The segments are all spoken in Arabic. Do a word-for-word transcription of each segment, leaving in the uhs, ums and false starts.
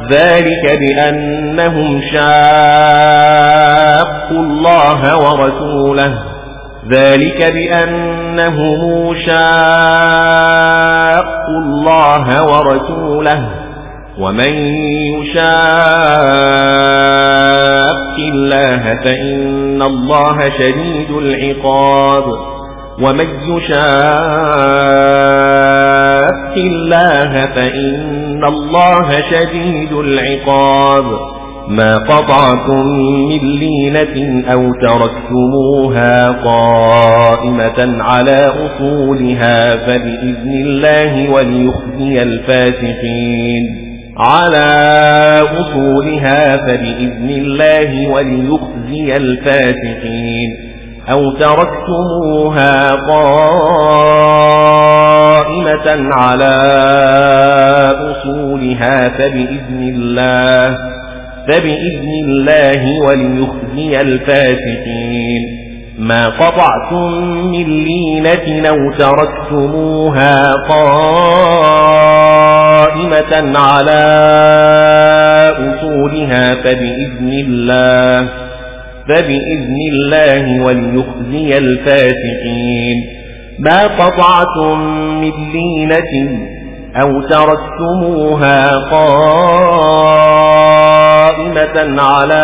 ذلك بأنهم شاقوا الله ورسوله ذلك بأنهم شاقوا الله ورسوله ومن يشاق الله فإن الله شديد العقاب ومن يشاق الله فإن الله شديد العقاب ما قطعتم من لينة أو تركتموها قائمة على أصولها فبإذن الله وليخزي الفاسقين على أصولها فبإذن الله وليخزي الفاسقين أو تركتموها قائمة على أصولها فبإذن الله فبإذن الله وليخزي الفاسقين ما قطعتم من لينة أو تركتموها قائمة على أصولها فبإذن الله فبإذن الله وليخزي الفاسقين ما قطعتم من لينة أو تركتموها قائمة على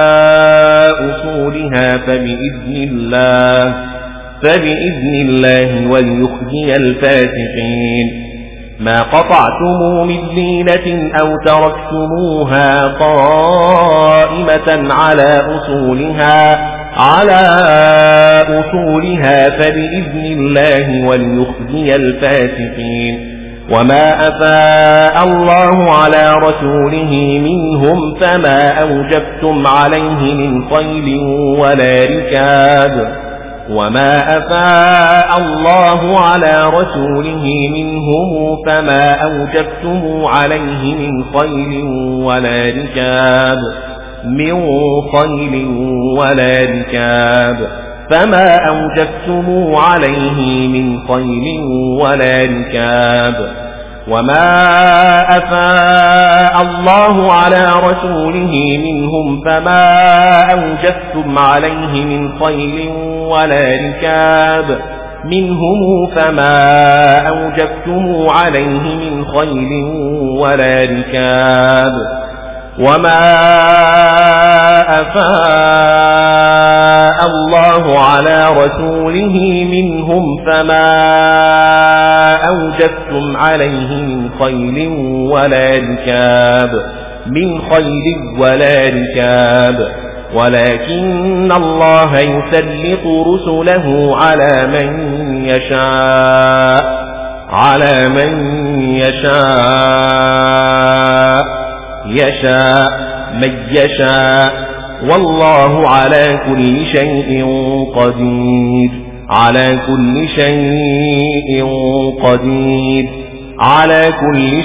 أصولها فبإذن الله فبإذن الله وليخزي الفاسقين ما قطعتم من لينة أو تركتموها قائمة على أصولها على أصولها فبإذن الله وليخزي الفاسقين وما أفاء الله على رسوله منهم فما أوجبتم عليه من خيل ولا ركاب وما أفاء الله على رسوله منهم فما أوجبتم عليه من خيل ولا ركاب من خيل ولا ركاب فما أوجبتم عليه من خيل ولا ركاب وما أفاء الله على رسوله منهم فما أوجبتم عليه من خيل ولا ركاب منهم فما أوجبتم عليه من خيل ولا ركاب وما أفاء الله على رسوله منهم فما أوجبتم عليه من خيل ولا ركاب من خيل ولا ركاب ولكن الله يسلط رسله على من يشاء على من يشاء يشاء من يشاء والله على كل شيء قدير على كل شيء قدير على كل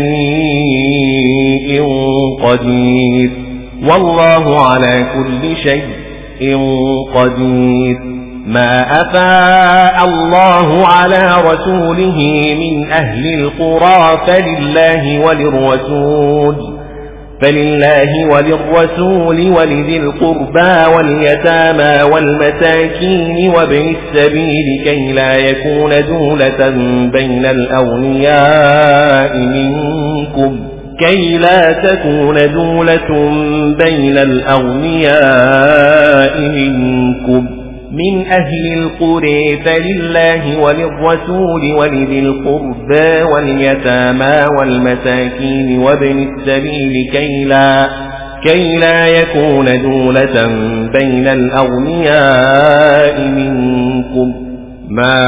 شيء قدير والله على كل شيء قدير ما أفاء الله على رسوله من أهل القرى فلله وللرسول فلله وللرسول ولذي القربى واليتامى والمساكين وابن السبيل كي لا يكون دولة بين الأغنياء منكم كي لا تكون دولة بين الأغنياء منكم من أهل القرى فلله وللرسول ولذي القربى واليتامى والمساكين وابن السبيل كي لا, كي لا يكون دولة بين الأغنياء منكم ما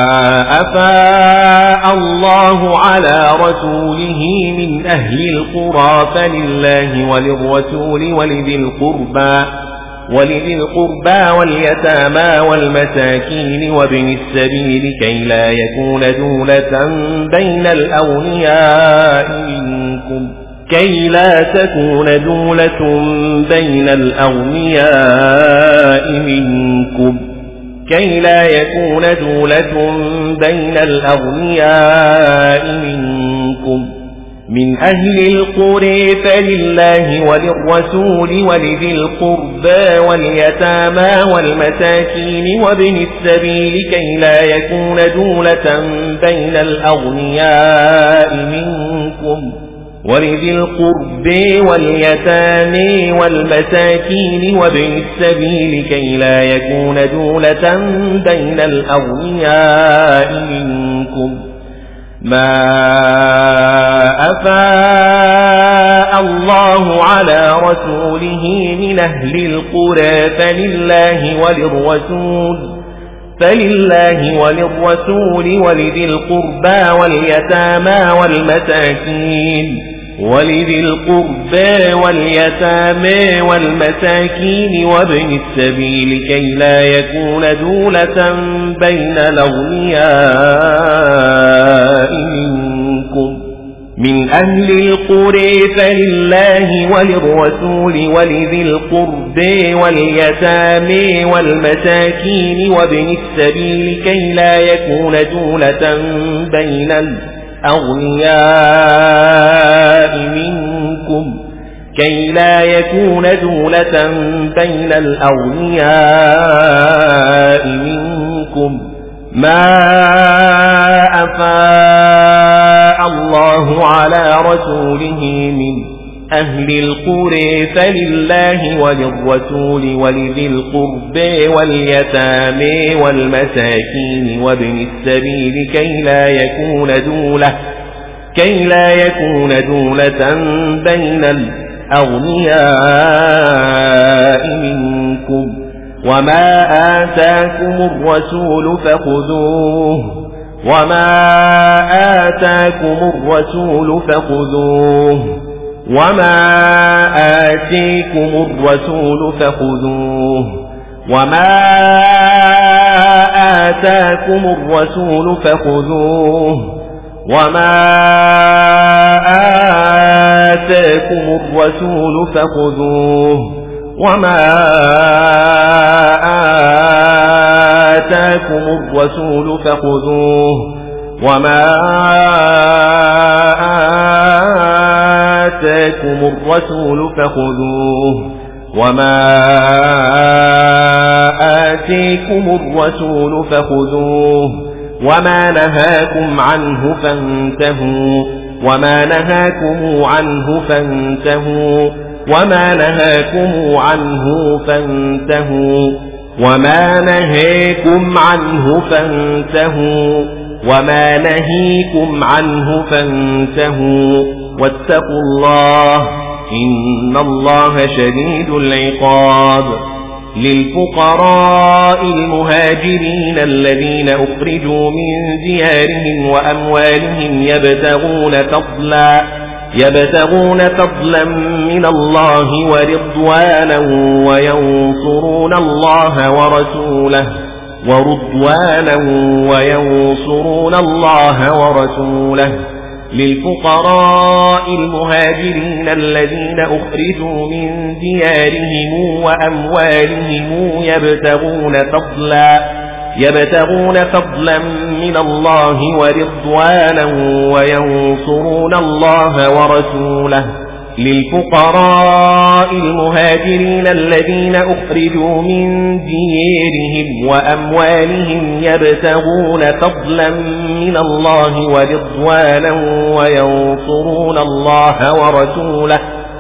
أفاء الله على رسوله من أهل القرى فلله وللرسول ولذي القربى ولذي القربى واليتامى والمساكين وابن السبيل كي لا يكون دولة بين الأغنياء منكم كي لا تكون دولة بين الأغنياء منكم كي لا يكون دولة بين الأغنياء منكم من أهل القرى فلله وللرسول ولذي القربى واليتامى والمساكين وابن السبيل كي لا يكون دولة بين الأغنياء منكم ولذي القربى واليتامى والمساكين وابن السبيل كي لا يكون دولة بين الأغنياء منكم. ما أفاء الله على رسوله من أهل القرى فلله وللرسول فلله وللرسول ولذي القربى واليتامى والمساكين ولذي القربى واليتامى والمساكين وابن السبيل كي لا يكون دولة بين الأغنياء منكم. من أهل القرى فلله وللرسول ولذي القربى واليتامى والمساكين وابن السبيل كي لا يكون دولة بين الأغنياء منكم كي لا يكون دولة بين الأغنياء منكم. ما أفاء الله على رسوله من أهل القرى فلله وللرسول ولذي القربى واليتامى والمساكين وابن السبيل كي لا يكون دولة كي لا يكون دولة بين الأغنياء منكم. وما آتاكم الرسول فخذوه وما آتاكم الرسول فخذوه وما آتيكم الرسول فخذوه وما آتاكم الرسول فخذوه وما آتاكم الرسول فخذوه وما آتاكم الرسول فخذوه وما آتاكم الرسول فخذوه وما آتيكم الرسول فخذوه وما نهاكم عنه فانتهوا وما نهاكم عنه فانتهوا وما نهاكم عنه فانتهوا وما نهاكم عنه فانتهوا وما نهيكم عنه فانتهوا واتقوا الله إن الله شديد العقاب. للفقراء المهاجرين الذين أخرجوا من ديارهم وأموالهم يبتغون فضلا يبتغون فضلا من الله ورضوانا وينصرون الله ورسوله ورضوانا وينصرون الله ورسوله. للفقراء المهاجرين الذين أخرجوا من ديارهم وأموالهم يبتغون فضلا يبتغون فضلا من الله ورضوانا وينصرون الله ورسوله. للفقراء المهاجرين الذين أخرجوا من ديارهم وأموالهم يبتغون فضلا من الله ورضوانا وينصرون الله ورسوله.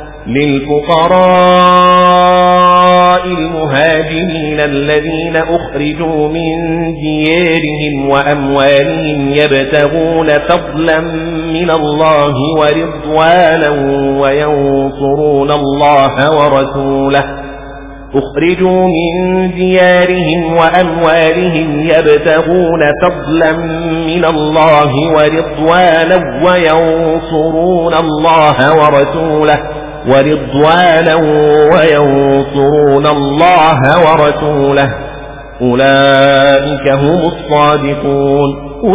للفقراء المهاجرين الذين أخرجوا من ديارهم وأموالهم يبتغون فضلا من الله ورضوانا وينصرون الله ورسوله. أخرجوا من ديارهم وأموالهم يبتغون فضلا من الله ورضوانا وينصرون الله ورسوله ورضوانا وينصرون الله ورسوله. أولئك هم الصادقون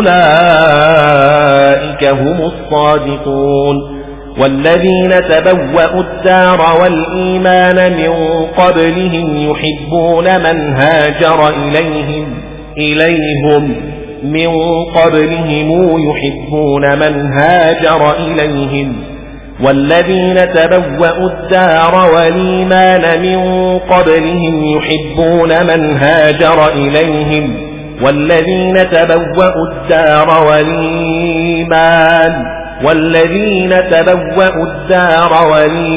أولئك هم الصادقون. والذين تبوأوا الدار والإيمان من قبلهم يحبون من هاجر إليهم إليهم من قبلهم يحبون من هاجر إليهم والذين تبوأوا الدار والإيمان من قبلهم يحبون من هاجر إليهم والذين تبوأوا الدار والإيمان والذين تبوأوا الدار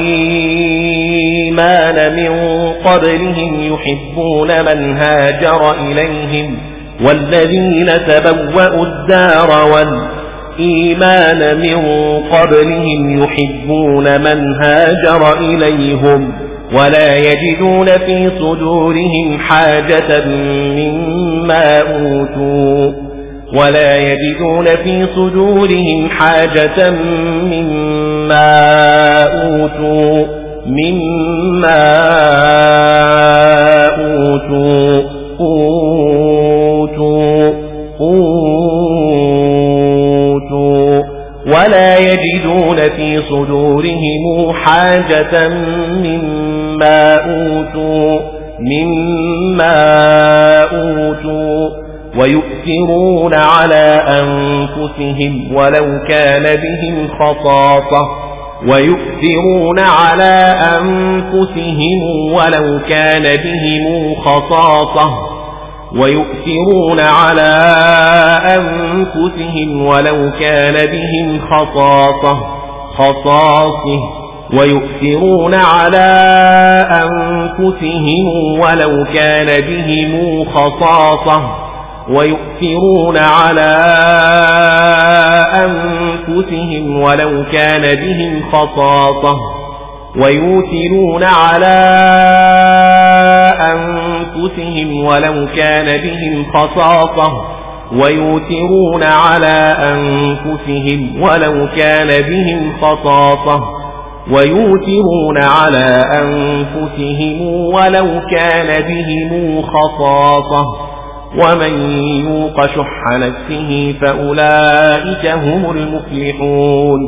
والإيمان من قبلهم يحبون من هاجر إليهم والذين تبوأوا الدار والإيمان من قبلهم يحبون من هاجر إليهم ولا يجدون في صدورهم حاجة مما أوتوا ولا يجدون في صدورهم حاجة مما أوتوا مما أوتوا أوتوا أوتوا ولا يجدون في صدورهم حاجة مما أوتوا مما أوتوا ويؤثرون على أنفسهم ولو كان بهم خصاصة ويؤثرون على أنفسهم ولو كان بهم خصاصة ويؤثرون على أنفسهم ولو كان بهم خصاصة خصاصة ويؤثرون على أنفسهم ولو كان بهم خصاصة ويؤثرون على أنفسهم ولو كان بهم خصاصة ويؤثرون على أنفسهم ولو كان بهم خصاصة ويؤثرون على أنفسهم ولو كان بهم خصاصة ويؤثرون على أنفسهم ولو كان بهم خصاصة ومن يوق شح نفسه فأولئك هم المفلحون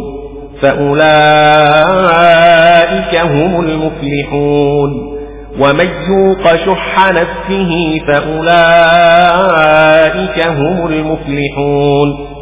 فأولئك هم المفلحون ومن يوق شح نفسه فأولئك هم المفلحون